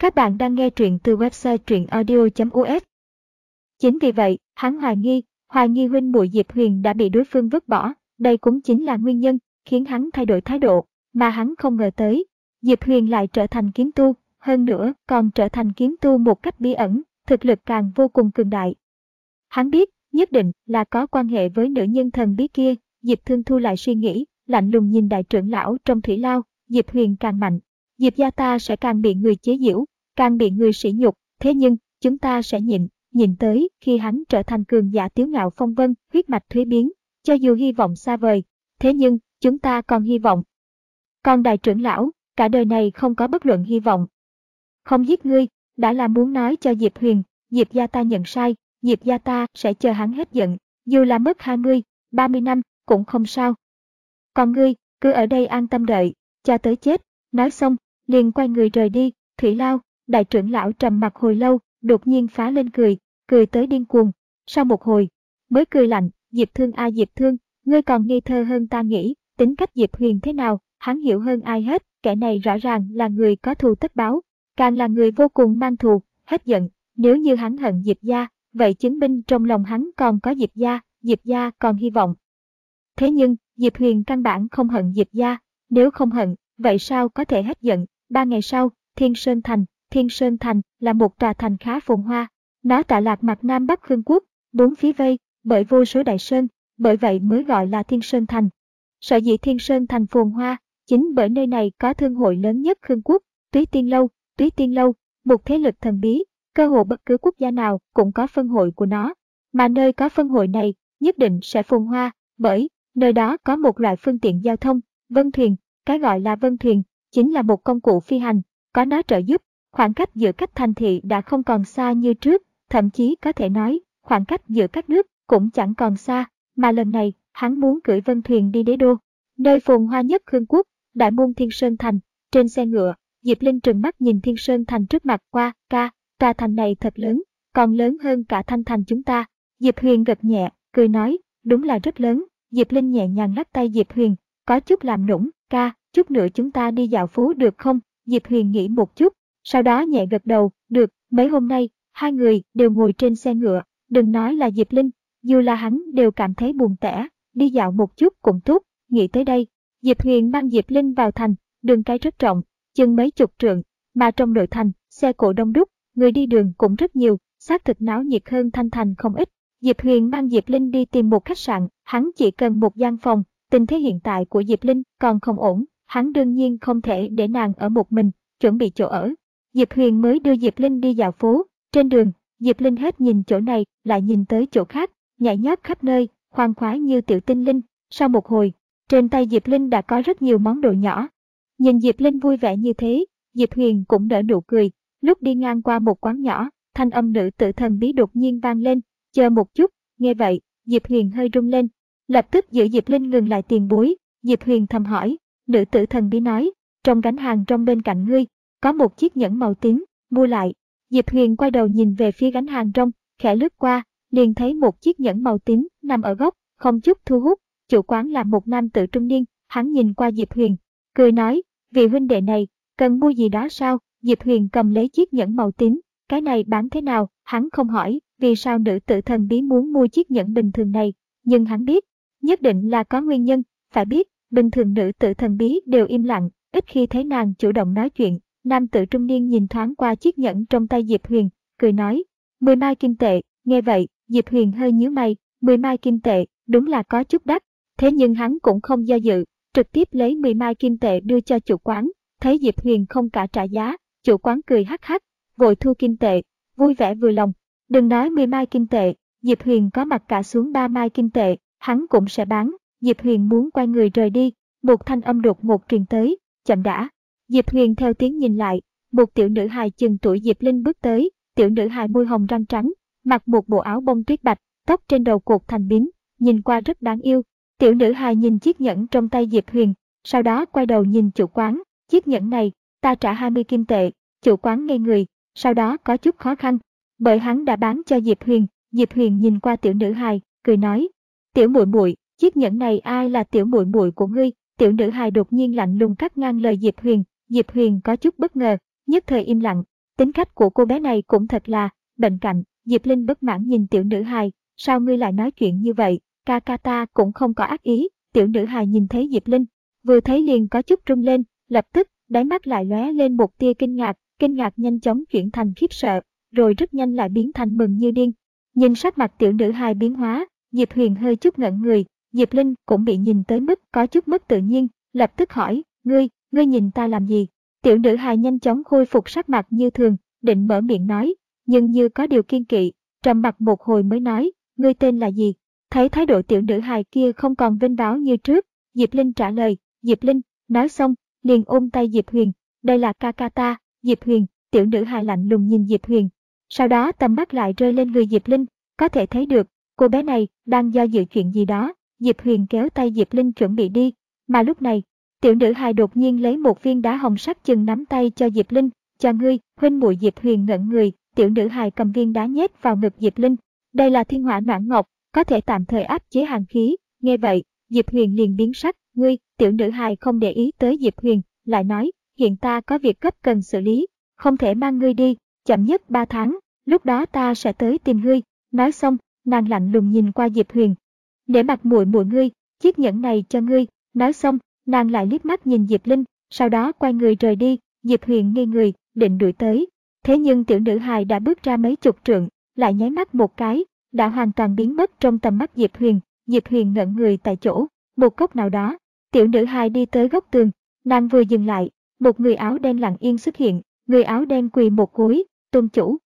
Các bạn đang nghe truyện từ website truyệnaudio.us. Chính vì vậy, hắn hoài nghi huynh muội Diệp Huyền đã bị đối phương vứt bỏ, đây cũng chính là nguyên nhân khiến hắn thay đổi thái độ, mà hắn không ngờ tới, Diệp Huyền lại trở thành kiếm tu, hơn nữa còn trở thành kiếm tu một cách bí ẩn, thực lực càng vô cùng cường đại. Hắn biết, nhất định là có quan hệ với nữ nhân thần bí kia. Diệp Thương thu lại suy nghĩ, lạnh lùng nhìn đại trưởng lão trong thủy lao. Diệp Huyền càng mạnh, Diệp gia ta sẽ càng bị người chế giễu, càng bị người sỉ nhục, thế nhưng chúng ta sẽ nhịn tới khi hắn trở thành cường giả tiếu ngạo phong vân, huyết mạch thuế biến. Cho dù hy vọng xa vời, thế nhưng chúng ta còn hy vọng. Còn đại trưởng lão, cả đời này không có bất luận hy vọng. Không giết ngươi, đã là muốn nói cho Diệp Huyền, Diệp gia ta nhận sai, Diệp gia ta sẽ chờ hắn hết giận, dù là mất 20, 30 năm, cũng không sao. Còn ngươi, cứ ở đây an tâm đợi, cho tới chết. Nói xong, liền quay người rời đi. Thủy lao, đại trưởng lão trầm mặc hồi lâu, đột nhiên phá lên cười tới điên cuồng. Sau một hồi, mới cười lạnh, Diệp Thương a Diệp Thương, ngươi còn ngây thơ hơn ta nghĩ, tính cách Diệp Huyền thế nào, hắn hiểu hơn ai hết, kẻ này rõ ràng là người có thù tất báo, càng là người vô cùng mang thù, hết giận. Nếu như hắn hận Diệp gia, vậy chứng minh trong lòng hắn còn có Diệp gia còn hy vọng. Thế nhưng, Diệp Huyền căn bản không hận Diệp gia, nếu không hận, vậy sao có thể hết giận. 3 ngày sau, Thiên Sơn Thành là một tòa thành khá phồn hoa, nó tọa lạc mặt Nam Bắc Khương quốc, bốn phía vây bởi vô số đại sơn, bởi vậy mới gọi là Thiên Sơn Thành. Sở dĩ Thiên Sơn Thành phồn hoa, chính bởi nơi này có thương hội lớn nhất Khương quốc, Túy Tiên Lâu, một thế lực thần bí, cơ hồ bất cứ quốc gia nào cũng có phân hội của nó, mà nơi có phân hội này nhất định sẽ phồn hoa, bởi nơi đó có một loại phương tiện giao thông, vân thuyền. Cái gọi là vân thuyền chính là một công cụ phi hành, có nó trợ giúp, khoảng cách giữa các thành thị đã không còn xa như trước, thậm chí có thể nói, khoảng cách giữa các nước cũng chẳng còn xa, mà lần này, hắn muốn cưỡi vân thuyền đi đế đô, nơi phồn hoa nhất Khương quốc, đại môn Thiên Sơn Thành. Trên xe ngựa, Diệp Linh trừng mắt nhìn Thiên Sơn Thành trước mặt qua, tòa thành này thật lớn, còn lớn hơn cả Thanh Thành chúng ta. Diệp Huyền gật nhẹ, cười nói, đúng là rất lớn. Diệp Linh nhẹ nhàng lắc tay Diệp Huyền, có chút làm nũng, chút nữa chúng ta đi dạo phố được không? Diệp Huyền nghĩ một chút, sau đó nhẹ gật đầu, được. Mấy hôm nay, hai người đều ngồi trên xe ngựa, đừng nói là Diệp Linh, dù là hắn đều cảm thấy buồn tẻ, đi dạo một chút cũng tốt. Nghĩ tới đây, Diệp Huyền mang Diệp Linh vào thành, đường cái rất rộng, chừng mấy chục trượng, mà trong nội thành, xe cộ đông đúc, người đi đường cũng rất nhiều, xác thực náo nhiệt hơn Thanh Thành không ít. Diệp Huyền mang Diệp Linh đi tìm một khách sạn, hắn chỉ cần một gian phòng. Tình thế hiện tại của Diệp Linh còn không ổn, hắn đương nhiên không thể để nàng ở một mình, chuẩn bị chỗ ở. Diệp Huyền mới đưa Diệp Linh đi dạo phố, trên đường, Diệp Linh hết nhìn chỗ này, lại nhìn tới chỗ khác, nhảy nhót khắp nơi, khoan khoái như tiểu tinh linh. Sau một hồi, trên tay Diệp Linh đã có rất nhiều món đồ nhỏ. Nhìn Diệp Linh vui vẻ như thế, Diệp Huyền cũng nở nụ cười. Lúc đi ngang qua một quán nhỏ, thanh âm nữ tử thần bí đột nhiên vang lên, chờ một chút. Nghe vậy, Diệp Huyền hơi rung lên. Lập tức giữ Diệp Linh ngừng lại tiền bối. Diệp Huyền thầm hỏi, nữ tử thần bí nói, trong gánh hàng rong bên cạnh ngươi, có một chiếc nhẫn màu tím, mua lại. Diệp Huyền quay đầu nhìn về phía gánh hàng rong, khẽ lướt qua, liền thấy một chiếc nhẫn màu tím nằm ở góc, không chút thu hút. Chủ quán là một nam tử trung niên, hắn nhìn qua Diệp Huyền, cười nói, vị huynh đệ này, cần mua gì đó sao? Diệp Huyền cầm lấy chiếc nhẫn màu tím, cái này bán thế nào? Hắn không hỏi, vì sao nữ tử thần bí muốn mua chiếc nhẫn bình thường này, nhưng hắn biết, nhất định là có nguyên nhân. Phải biết, bình thường nữ tử thần bí đều im lặng, ít khi thấy nàng chủ động nói chuyện. Nam tử trung niên nhìn thoáng qua chiếc nhẫn trong tay Diệp Huyền, cười nói, 10 mai kim tệ. Nghe vậy, Diệp Huyền hơi nhíu mày, 10 mai kim tệ, đúng là có chút đắt. Thế nhưng hắn cũng không do dự, trực tiếp lấy 10 mai kim tệ đưa cho chủ quán. Thấy Diệp Huyền không cả trả giá, chủ quán cười hắc hắc, vội thu kim tệ, vui vẻ vừa lòng. Đừng nói 10 mai kim tệ, Diệp Huyền có mặt cả xuống 3 mai kim tệ, hắn cũng sẽ bán. Diệp Huyền muốn quay người rời đi, một thanh âm đột ngột truyền tới, chậm đã. Diệp Huyền theo tiếng nhìn lại, một tiểu nữ hài chừng tuổi Diệp Linh bước tới. Tiểu nữ hài môi hồng răng trắng, mặc một bộ áo bông tuyết bạch, tóc trên đầu cột thành bím, nhìn qua rất đáng yêu. Tiểu nữ hài nhìn chiếc nhẫn trong tay Diệp Huyền, sau đó quay đầu nhìn chủ quán, chiếc nhẫn này, ta trả 20 kim tệ. Chủ quán ngây người, sau đó có chút khó khăn, bởi hắn đã bán cho Diệp Huyền. Diệp Huyền nhìn qua tiểu nữ hài, cười nói, tiểu muội muội, chiếc nhẫn này ai là tiểu muội muội của ngươi? Tiểu nữ hài đột nhiên lạnh lùng cắt ngang lời Diệp Huyền. Diệp Huyền có chút bất ngờ, nhất thời im lặng. Tính cách của cô bé này cũng thật là bệnh cạnh. Diệp Linh bất mãn nhìn tiểu nữ hài, sao ngươi lại nói chuyện như vậy, ca ta cũng không có ác ý. Tiểu nữ hài nhìn thấy Diệp Linh, vừa thấy liền có chút rung lên, lập tức đáy mắt lại lóe lên một tia kinh ngạc nhanh chóng chuyển thành khiếp sợ, rồi rất nhanh lại biến thành mừng như điên. Nhìn sắc mặt tiểu nữ hài biến hóa, Diệp Huyền hơi chút ngẩn người, Diệp Linh cũng bị nhìn tới mức có chút mất tự nhiên, lập tức hỏi, ngươi nhìn ta làm gì? Tiểu nữ hài nhanh chóng khôi phục sắc mặt như thường, định mở miệng nói, nhưng như có điều kiêng kỵ, trầm mặc một hồi mới nói, ngươi tên là gì? Thấy thái độ tiểu nữ hài kia không còn vênh váo như trước, Diệp Linh trả lời, Diệp Linh, nói xong, liền ôm tay Diệp Huyền, đây là ca ta, Diệp Huyền. Tiểu nữ hài lạnh lùng nhìn Diệp Huyền, sau đó tầm mắt lại rơi lên người Diệp Linh, có thể thấy được, cô bé này đang do dự chuyện gì đó. Diệp Huyền kéo tay Diệp Linh chuẩn bị đi, mà lúc này, tiểu nữ hài đột nhiên lấy một viên đá hồng sắc chừng nắm tay cho Diệp Linh, cho ngươi, huynh muội. Diệp Huyền ngẩn người, tiểu nữ hài cầm viên đá nhét vào ngực Diệp Linh, đây là thiên hỏa noãn ngọc, có thể tạm thời áp chế hàn khí. Nghe vậy, Diệp Huyền liền biến sắc, ngươi. Tiểu nữ hài không để ý tới Diệp Huyền, lại nói, hiện ta có việc gấp cần xử lý, không thể mang ngươi đi, chậm nhất 3 tháng, lúc đó ta sẽ tới tìm ngươi. Nói xong, nàng lạnh lùng nhìn qua Diệp Huyền, để mặt muội ngươi, chiếc nhẫn này cho ngươi. Nói xong, nàng lại liếc mắt nhìn Diệp Linh, sau đó quay người rời đi. Diệp Huyền ngây người, định đuổi tới, thế nhưng tiểu nữ hài đã bước ra mấy chục trượng, lại nháy mắt một cái, đã hoàn toàn biến mất trong tầm mắt Diệp Huyền. Diệp Huyền ngẩn người tại chỗ, một góc nào đó, tiểu nữ hài đi tới góc tường, nàng vừa dừng lại, một người áo đen lặng yên xuất hiện, người áo đen quỳ một gối, tôn chủ.